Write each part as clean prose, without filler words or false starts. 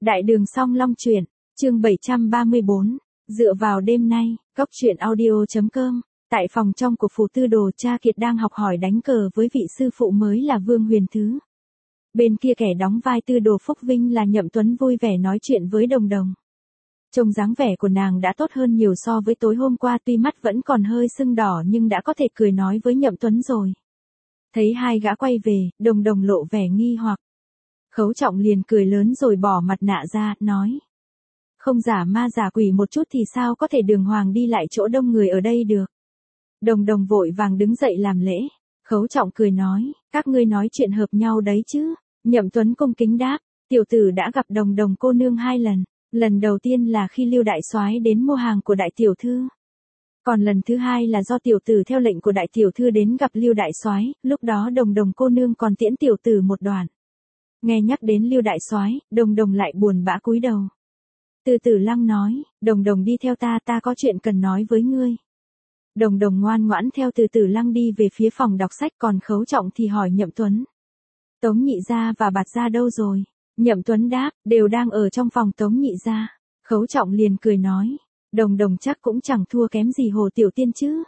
Đại đường Song Long truyện, chương 734, dựa vào đêm nay, góc truyện audio.com, tại phòng trong của phủ tư đồ cha Kiệt đang học hỏi đánh cờ với vị sư phụ mới là Vương Huyền Thứ. Bên kia kẻ đóng vai tư đồ Phúc Vinh là Nhậm Tuấn vui vẻ nói chuyện với Đồng Đồng. Trông dáng vẻ của nàng đã tốt hơn nhiều so với tối hôm qua, tuy mắt vẫn còn hơi sưng đỏ nhưng đã có thể cười nói với Nhậm Tuấn rồi. Thấy hai gã quay về, Đồng Đồng lộ vẻ nghi hoặc. Khấu Trọng liền cười lớn rồi bỏ mặt nạ ra, nói. Không giả ma giả quỷ một chút thì sao có thể đường hoàng đi lại chỗ đông người ở đây được. Đồng Đồng vội vàng đứng dậy làm lễ. Khấu Trọng cười nói, các ngươi nói chuyện hợp nhau đấy chứ. Nhậm Tuấn cung kính đáp, tiểu tử đã gặp Đồng Đồng cô nương 2 lần. Lần đầu tiên là khi Lưu đại soái đến mua hàng của đại tiểu thư. Còn lần thứ hai là do tiểu tử theo lệnh của đại tiểu thư đến gặp Lưu đại soái, lúc đó Đồng Đồng cô nương còn tiễn tiểu tử một đoạn. Nghe nhắc đến Lưu đại soái, Đồng Đồng lại buồn bã cúi đầu. Từ Tử Lăng nói, Đồng Đồng đi theo ta có chuyện cần nói với ngươi. Đồng Đồng ngoan ngoãn theo Từ Tử Lăng đi về phía phòng đọc sách, còn Khấu Trọng thì hỏi Nhậm Tuấn. Tống nhị gia và Bạt gia đâu rồi? Nhậm Tuấn đáp, đều đang ở trong phòng Tống nhị gia. Khấu Trọng liền cười nói, Đồng Đồng chắc cũng chẳng thua kém gì Hồ tiểu tiên chứ.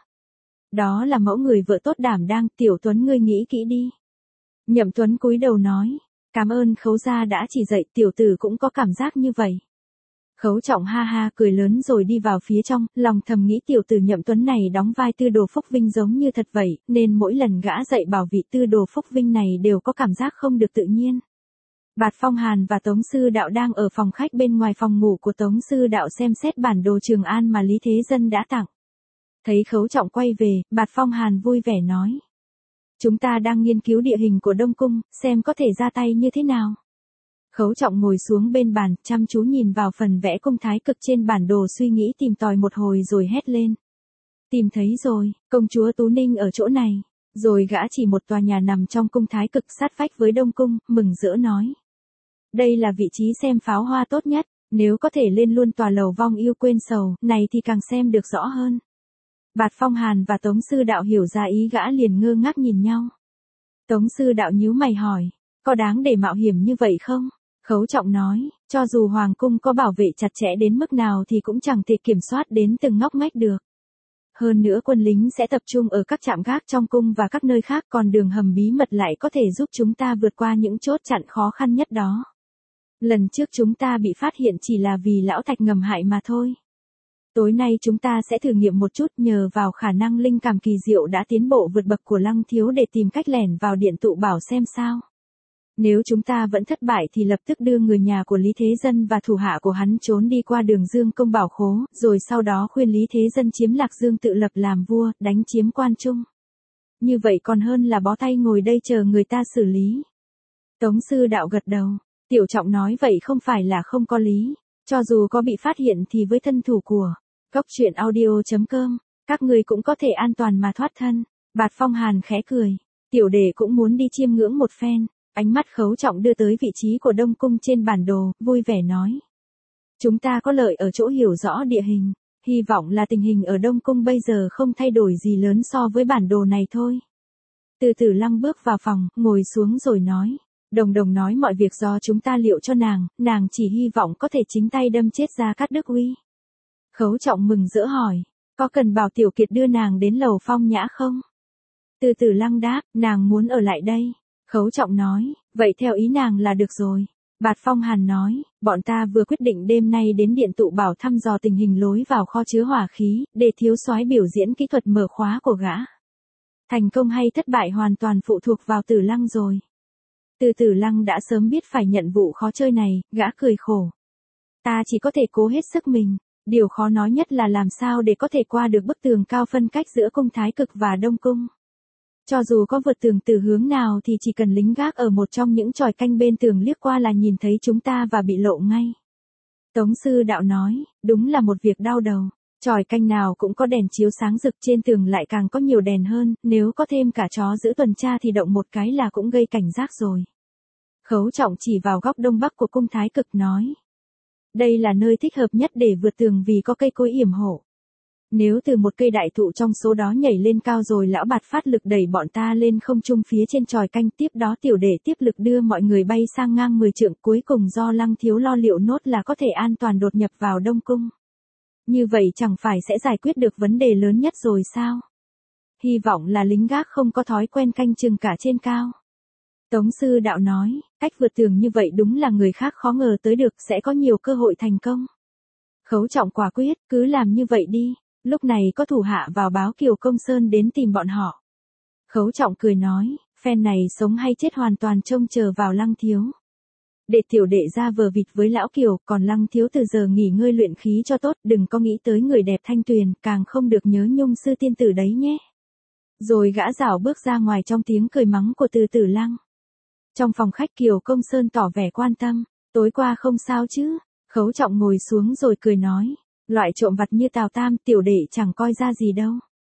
Đó là mẫu người vợ tốt đảm đang, tiểu Tuấn ngươi nghĩ kỹ đi. Nhậm Tuấn cúi đầu nói, cảm ơn Khấu gia đã chỉ dạy, tiểu tử cũng có cảm giác như vậy. Khấu Trọng ha ha cười lớn rồi đi vào phía trong, lòng thầm nghĩ tiểu tử Nhậm Tuấn này đóng vai tư đồ Phúc Vinh giống như thật vậy, nên mỗi lần gã dạy bảo vị tư đồ Phúc Vinh này đều có cảm giác không được tự nhiên. Bạt Phong Hàn và Tống Sư Đạo đang ở phòng khách bên ngoài phòng ngủ của Tống Sư Đạo xem xét bản đồ Trường An mà Lý Thế Dân đã tặng. Thấy Khấu Trọng quay về, Bạt Phong Hàn vui vẻ nói. Chúng ta đang nghiên cứu địa hình của Đông Cung, xem có thể ra tay như thế nào. Khấu Trọng ngồi xuống bên bàn, chăm chú nhìn vào phần vẽ cung thái cực trên bản đồ, suy nghĩ tìm tòi một hồi rồi hét lên. Tìm thấy rồi, công chúa Tú Ninh ở chỗ này. Rồi gã chỉ một tòa nhà nằm trong cung thái cực sát vách với Đông Cung, mừng rỡ nói. Đây là vị trí xem pháo hoa tốt nhất, nếu có thể lên luôn tòa lầu vong yêu quên sầu, này thì càng xem được rõ hơn. Bạt Phong Hàn và Tống Sư Đạo hiểu ra ý gã liền ngơ ngác nhìn nhau. Tống Sư Đạo nhíu mày hỏi, có đáng để mạo hiểm như vậy không? Khấu Trọng nói, cho dù Hoàng cung có bảo vệ chặt chẽ đến mức nào thì cũng chẳng thể kiểm soát đến từng ngóc ngách được. Hơn nữa quân lính sẽ tập trung ở các trạm gác trong cung và các nơi khác, còn đường hầm bí mật lại có thể giúp chúng ta vượt qua những chốt chặn khó khăn nhất đó. Lần trước chúng ta bị phát hiện chỉ là vì lão thạch ngầm hại mà thôi. Tối nay chúng ta sẽ thử nghiệm một chút, nhờ vào khả năng linh cảm kỳ diệu đã tiến bộ vượt bậc của Lăng thiếu để tìm cách lẻn vào điện tụ bảo xem sao. Nếu chúng ta vẫn thất bại thì lập tức đưa người nhà của Lý Thế Dân và thủ hạ của hắn trốn đi qua đường Dương Công Bảo Khố, rồi sau đó khuyên Lý Thế Dân chiếm Lạc Dương tự lập làm vua, đánh chiếm Quan Trung. Như vậy còn hơn là bó tay ngồi đây chờ người ta xử lý. Tống Sư Đạo gật đầu, Tiểu Trọng nói vậy không phải là không có lý, cho dù có bị phát hiện thì với thân thủ của góc truyện audio.com, các người cũng có thể an toàn mà thoát thân. Bạt Phong Hàn khẽ cười, tiểu đệ cũng muốn đi chiêm ngưỡng một phen. Ánh mắt Khấu Trọng đưa tới vị trí của Đông Cung trên bản đồ, vui vẻ nói. Chúng ta có lợi ở chỗ hiểu rõ địa hình, hy vọng là tình hình ở Đông Cung bây giờ không thay đổi gì lớn so với bản đồ này thôi. Từ Tử Lăng bước vào phòng, ngồi xuống rồi nói. Đồng Đồng nói mọi việc do chúng ta liệu cho nàng chỉ hy vọng có thể chính tay đâm chết Gia Cát Đức Uy. Khấu Trọng mừng rỡ hỏi, có cần bảo Tiểu Kiệt đưa nàng đến lầu Phong Nhã không? Từ Tử Lăng đáp, nàng muốn ở lại đây. Khấu Trọng nói, vậy theo ý nàng là được rồi. Bạt Phong Hàn nói, bọn ta vừa quyết định đêm nay đến điện tụ bảo thăm dò tình hình lối vào kho chứa hỏa khí, để thiếu soái biểu diễn kỹ thuật mở khóa của gã. Thành công hay thất bại hoàn toàn phụ thuộc vào Tử Lăng rồi. Từ Tử Lăng đã sớm biết phải nhận vụ khó chơi này, gã cười khổ. Ta chỉ có thể cố hết sức mình, điều khó nói nhất là làm sao để có thể qua được bức tường cao phân cách giữa cung thái cực và Đông Cung. Cho dù có vượt tường từ hướng nào thì chỉ cần lính gác ở một trong những chòi canh bên tường liếc qua là nhìn thấy chúng ta và bị lộ ngay. Tống Sư Đạo nói, đúng là một việc đau đầu. Chòi canh nào cũng có đèn chiếu sáng rực, trên tường lại càng có nhiều đèn hơn, nếu có thêm cả chó giữ tuần tra thì động một cái là cũng gây cảnh giác rồi. Khấu Trọng chỉ vào góc đông bắc của cung thái cực nói. Đây là nơi thích hợp nhất để vượt tường vì có cây cối yểm hộ. Nếu từ một cây đại thụ trong số đó nhảy lên cao rồi lão bạt phát lực đẩy bọn ta lên không trung phía trên chòi canh, tiếp đó tiểu đệ tiếp lực đưa mọi người bay sang ngang 10 trượng, cuối cùng do Lăng Thiếu lo liệu nốt là có thể an toàn đột nhập vào Đông Cung. Như vậy chẳng phải sẽ giải quyết được vấn đề lớn nhất rồi sao? Hy vọng là lính gác không có thói quen canh chừng cả trên cao. Tống sư đạo nói, cách vượt tường như vậy đúng là người khác khó ngờ tới được, sẽ có nhiều cơ hội thành công. Khấu Trọng quả quyết, cứ làm như vậy đi. Lúc này có thủ hạ vào báo Kiều Công Sơn đến tìm bọn họ. Khấu Trọng cười nói, phen này sống hay chết hoàn toàn trông chờ vào Lăng Thiếu. Để tiểu đệ ra vờ vịt với lão Kiều, còn Lăng Thiếu từ giờ nghỉ ngơi luyện khí cho tốt, đừng có nghĩ tới người đẹp Thanh Tuyền, càng không được nhớ Nhung sư tiên tử đấy nhé. Rồi gã rảo bước ra ngoài trong tiếng cười mắng của Từ Tử Lăng. Trong phòng khách Kiều Công Sơn tỏ vẻ quan tâm, tối qua không sao chứ? Khấu Trọng ngồi xuống rồi cười nói, loại trộm vặt như Tào Tam tiểu đệ chẳng coi ra gì đâu.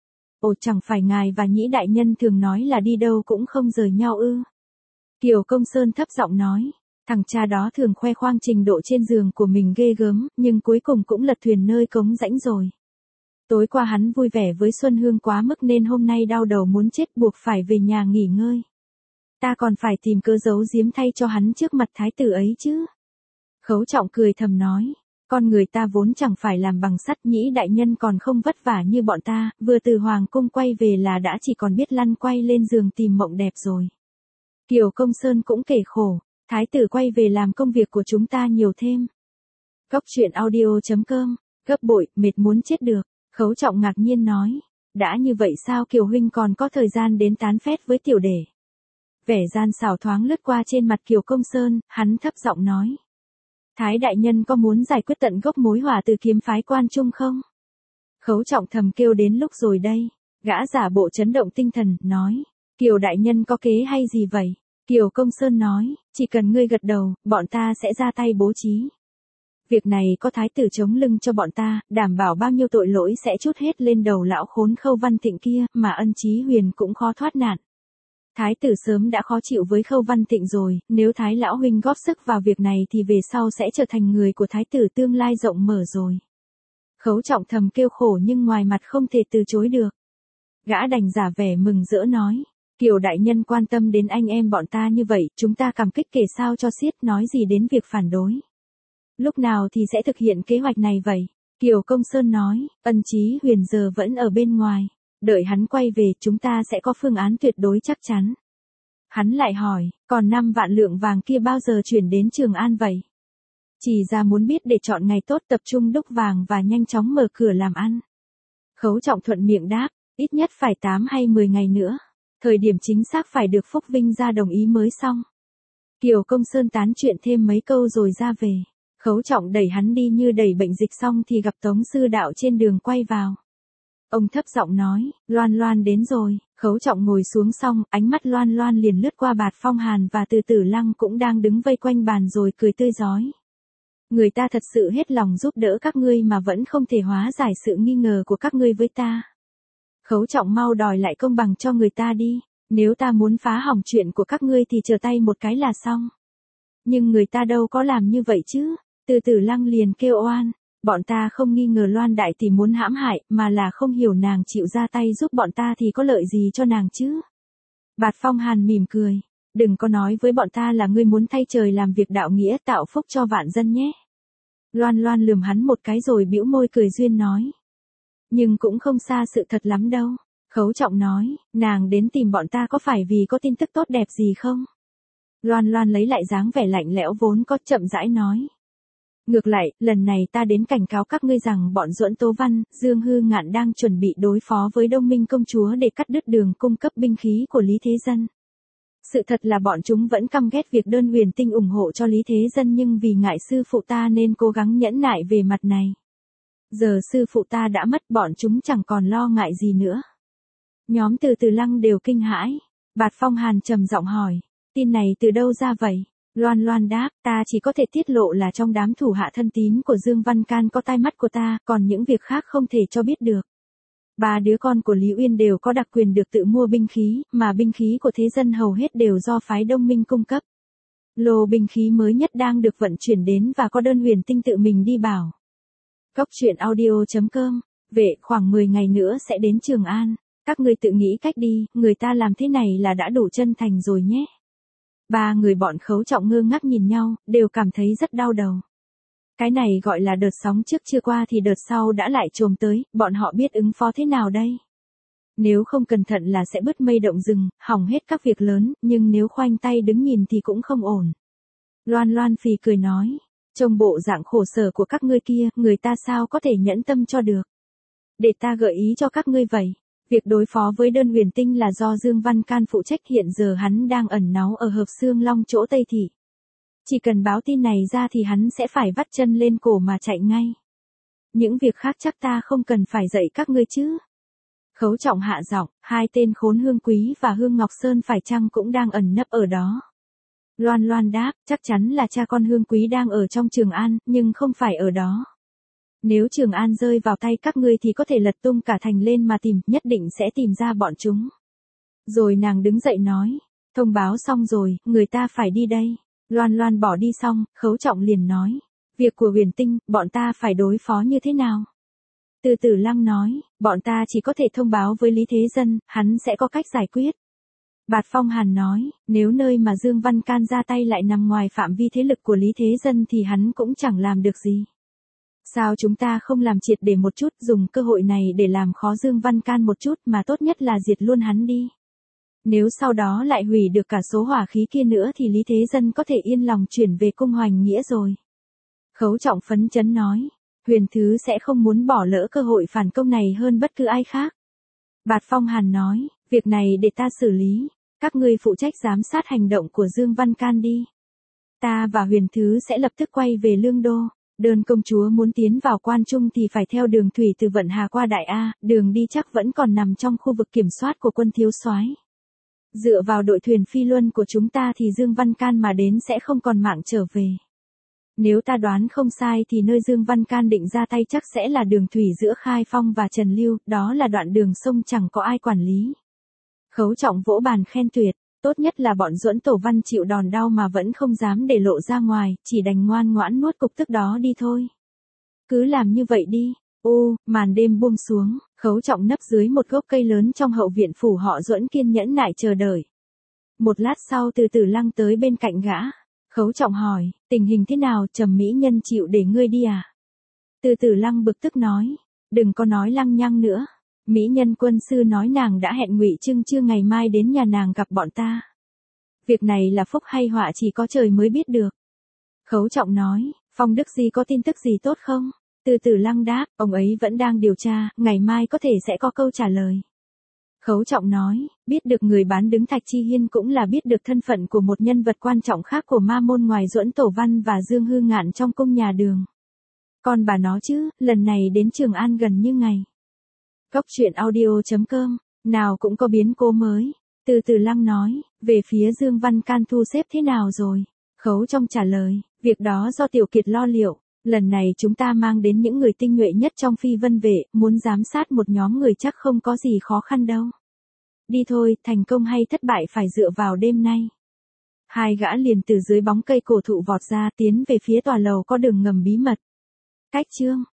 Ồ, chẳng phải ngài và Nhĩ đại nhân thường nói là đi đâu cũng không rời nhau ư? Kiều Công Sơn thấp giọng nói, thằng cha đó thường khoe khoang trình độ trên giường của mình ghê gớm, nhưng cuối cùng cũng lật thuyền nơi cống rãnh rồi. Tối qua hắn vui vẻ với Xuân Hương quá mức nên hôm nay đau đầu muốn chết, buộc phải về nhà nghỉ ngơi. Ta còn phải tìm cớ giấu giếm thay cho hắn trước mặt thái tử ấy chứ. Khấu Trọng cười thầm nói, con người ta vốn chẳng phải làm bằng sắt, Nhĩ đại nhân còn không vất vả như bọn ta, vừa từ hoàng cung quay về là đã chỉ còn biết lăn quay lên giường tìm mộng đẹp rồi. Kiều Công Sơn cũng kể khổ, thái tử quay về làm công việc của chúng ta nhiều thêm. Góc truyện audio.com, gấp bội, mệt muốn chết được. Khấu Trọng ngạc nhiên nói, đã như vậy sao Kiều huynh còn có thời gian đến tán phét với tiểu đệ? Vẻ gian xảo thoáng lướt qua trên mặt Kiều Công Sơn, hắn thấp giọng nói. Thái đại nhân có muốn giải quyết tận gốc mối hỏa từ kiếm phái Quan Trung không? Khấu Trọng thầm kêu đến lúc rồi đây. Gã giả bộ chấn động tinh thần, nói. Kiều đại nhân có kế hay gì vậy? Kiều Công Sơn nói, chỉ cần ngươi gật đầu, bọn ta sẽ ra tay bố trí. Việc này có thái tử chống lưng cho bọn ta, đảm bảo bao nhiêu tội lỗi sẽ trút hết lên đầu lão khốn Khâu Văn Thịnh kia, mà Ân Chí Huyền cũng khó thoát nạn. Thái tử sớm đã khó chịu với Khâu Văn Thịnh rồi, nếu Thái lão huynh góp sức vào việc này thì về sau sẽ trở thành người của thái tử tương lai rộng mở rồi. Khấu Trọng thầm kêu khổ nhưng ngoài mặt không thể từ chối được. Gã đành giả vẻ mừng rỡ nói, Kiều đại nhân quan tâm đến anh em bọn ta như vậy, chúng ta cảm kích kể sao cho xiết, nói gì đến việc phản đối. Lúc nào thì sẽ thực hiện kế hoạch này vậy? Kiều Công Sơn nói, Ân Chí Huyền giờ vẫn ở bên ngoài. Đợi hắn quay về chúng ta sẽ có phương án tuyệt đối chắc chắn. Hắn lại hỏi, còn 5 vạn lượng vàng kia bao giờ chuyển đến Trường An vậy? Chỉ ra muốn biết để chọn ngày tốt tập trung đúc vàng và nhanh chóng mở cửa làm ăn. Khấu Trọng thuận miệng đáp, ít nhất phải 8 hay 10 ngày nữa. Thời điểm chính xác phải được Phúc Vinh ra đồng ý mới xong. Kiều Công Sơn tán chuyện thêm mấy câu rồi ra về. Khấu Trọng đẩy hắn đi như đẩy bệnh dịch xong thì gặp Tống sư đạo trên đường quay vào. Ông thấp giọng nói, Loan Loan đến rồi. Khấu Trọng ngồi xuống xong, ánh mắt Loan Loan liền lướt qua Bạt Phong Hàn và Từ Tử Lăng cũng đang đứng vây quanh bàn rồi cười tươi rói. Người ta thật sự hết lòng giúp đỡ các ngươi mà vẫn không thể hóa giải sự nghi ngờ của các ngươi với ta. Khấu Trọng mau đòi lại công bằng cho người ta đi, nếu ta muốn phá hỏng chuyện của các ngươi thì trở tay một cái là xong. Nhưng người ta đâu có làm như vậy chứ. Từ Tử Lăng liền kêu oan, bọn ta không nghi ngờ Loan đại tỷ muốn hãm hại, mà là không hiểu nàng chịu ra tay giúp bọn ta thì có lợi gì cho nàng chứ. Bạt Phong Hàn mỉm cười, đừng có nói với bọn ta là ngươi muốn thay trời làm việc đạo nghĩa tạo phúc cho vạn dân nhé. Loan Loan lườm hắn một cái rồi bĩu môi cười duyên nói. Nhưng cũng không xa sự thật lắm đâu. Khấu Trọng nói, nàng đến tìm bọn ta có phải vì có tin tức tốt đẹp gì không? Loan Loan lấy lại dáng vẻ lạnh lẽo vốn có, chậm rãi nói. Ngược lại, lần này ta đến cảnh cáo các ngươi rằng bọn Duẫn Tố Văn, Dương Hư Ngạn đang chuẩn bị đối phó với Đông Minh công chúa để cắt đứt đường cung cấp binh khí của Lý Thế Dân. Sự thật là bọn chúng vẫn căm ghét việc Đơn Huyền Tinh ủng hộ cho Lý Thế Dân nhưng vì ngại sư phụ ta nên cố gắng nhẫn nại về mặt này. Giờ sư phụ ta đã mất, bọn chúng chẳng còn lo ngại gì nữa. Nhóm Từ Tử Lăng đều kinh hãi. Bạt Phong Hàn trầm giọng hỏi, tin này từ đâu ra vậy? Loan Loan đáp, ta chỉ có thể tiết lộ là trong đám thủ hạ thân tín của Dương Văn Can có tai mắt của ta, còn những việc khác không thể cho biết được. 3 đứa con của Lý Uyên đều có đặc quyền được tự mua binh khí, mà binh khí của thế dân hầu hết đều do phái Đông Minh cung cấp. Lô binh khí mới nhất đang được vận chuyển đến và có Đơn Huyền Tinh tự mình đi bảo. Góc truyện audio.com Vệ, khoảng 10 ngày nữa sẽ đến Trường An. Các ngươi tự nghĩ cách đi, người ta làm thế này là đã đủ chân thành rồi nhé. Ba người bọn Khấu Trọng ngơ ngác nhìn nhau, đều cảm thấy rất đau đầu. Cái này gọi là đợt sóng trước chưa qua thì đợt sau đã lại trồm tới, bọn họ biết ứng phó thế nào đây? Nếu không cẩn thận là sẽ bứt mây động rừng, hỏng hết các việc lớn, nhưng nếu khoanh tay đứng nhìn thì cũng không ổn. Loan Loan phì cười nói, trông bộ dạng khổ sở của các ngươi kia, người ta sao có thể nhẫn tâm cho được. Để ta gợi ý cho các ngươi vậy. Việc đối phó với đơn huyền tinh là do Dương Văn Can phụ trách, hiện giờ hắn đang ẩn náu ở Hợp Xương Long chỗ Tây Thị. Chỉ cần báo tin này ra thì hắn sẽ phải vắt chân lên cổ mà chạy ngay. Những việc khác chắc ta không cần phải dạy các ngươi chứ. Khấu Trọng hạ giọng, hai tên Khốn Hương Quý và Hương Ngọc Sơn phải chăng cũng đang ẩn nấp ở đó. Loan Loan đáp, chắc chắn là cha con Hương Quý đang ở trong Trường An, nhưng không phải ở đó. Nếu Trường An rơi vào tay các ngươi thì có thể lật tung cả thành lên mà tìm, nhất định sẽ tìm ra bọn chúng. Rồi nàng đứng dậy nói, thông báo xong rồi, người ta phải đi đây. Loan Loan bỏ đi xong, Khấu Trọng liền nói, việc của huyền tinh, bọn ta phải đối phó như thế nào? Từ Tử Lăng nói, bọn ta chỉ có thể thông báo với Lý Thế Dân, hắn sẽ có cách giải quyết. Bạt Phong Hàn nói, nếu nơi mà Dương Văn Can ra tay lại nằm ngoài phạm vi thế lực của Lý Thế Dân thì hắn cũng chẳng làm được gì. Sao chúng ta không làm triệt để một chút, dùng cơ hội này để làm khó Dương Văn Can một chút, mà tốt nhất là diệt luôn hắn đi. Nếu sau đó lại hủy được cả số hỏa khí kia nữa thì Lý Thế Dân có thể yên lòng chuyển về cung Hoành Nghĩa rồi. Khấu Trọng phấn chấn nói, Huyền Thứ sẽ không muốn bỏ lỡ cơ hội phản công này hơn bất cứ ai khác. Bạt Phong Hàn nói, việc này để ta xử lý, các ngươi phụ trách giám sát hành động của Dương Văn Can đi. Ta và Huyền Thứ sẽ lập tức quay về Lương Đô. Đơn công chúa muốn tiến vào Quan Trung thì phải theo đường thủy từ Vận Hà qua Đại A, đường đi chắc vẫn còn nằm trong khu vực kiểm soát của quân thiếu soái. Dựa vào đội thuyền phi luân của chúng ta thì Dương Văn Can mà đến sẽ không còn mạng trở về. Nếu ta đoán không sai thì nơi Dương Văn Can định ra tay chắc sẽ là đường thủy giữa Khai Phong và Trần Lưu, đó là đoạn đường sông chẳng có ai quản lý. Khấu Trọng vỗ bàn khen tuyệt, tốt nhất là bọn Duẫn Tổ Văn chịu đòn đau mà vẫn không dám để lộ ra ngoài, chỉ đành ngoan ngoãn nuốt cục tức đó đi thôi. Cứ làm như vậy đi. Màn đêm buông xuống, Khấu Trọng nấp dưới một gốc cây lớn trong hậu viện phủ họ Duẫn kiên nhẫn nại chờ đợi. Một lát sau Từ Tử Lăng tới bên cạnh gã. Khấu Trọng hỏi, tình hình thế nào, Trầm mỹ nhân chịu để ngươi đi à? Từ Tử Lăng bực tức nói, đừng có nói lăng nhăng nữa. Mỹ nhân quân sư nói nàng đã hẹn Ngụy Trưng Trưa ngày mai đến nhà nàng gặp bọn ta. Việc này là phúc hay họa chỉ có trời mới biết được. Khấu Trọng nói, Phong Đức Di có tin tức gì tốt không? Từ Tử Lăng đáp, ông ấy vẫn đang điều tra, ngày mai có thể sẽ có câu trả lời. Khấu Trọng nói, biết được người bán đứng Thạch Chi Hiên cũng là biết được thân phận của một nhân vật quan trọng khác của ma môn ngoài Duẫn Tổ Văn và Dương Hư Ngạn trong cung nhà Đường. Còn bà nó chứ, lần này đến Trường An gần như ngày. Cốc truyện audio.com, nào cũng có biến cố mới. Từ Tử Lăng nói, về phía Dương Văn Can thu xếp thế nào rồi? Khấu Trọng trả lời, việc đó do Tiểu Kiệt lo liệu. Lần này chúng ta mang đến những người tinh nhuệ nhất trong Phi Vân Vệ, muốn giám sát một nhóm người chắc không có gì khó khăn đâu. Đi thôi, thành công hay thất bại phải dựa vào đêm nay. Hai gã liền từ dưới bóng cây cổ thụ vọt ra tiến về phía tòa lầu có đường ngầm bí mật. Cách chương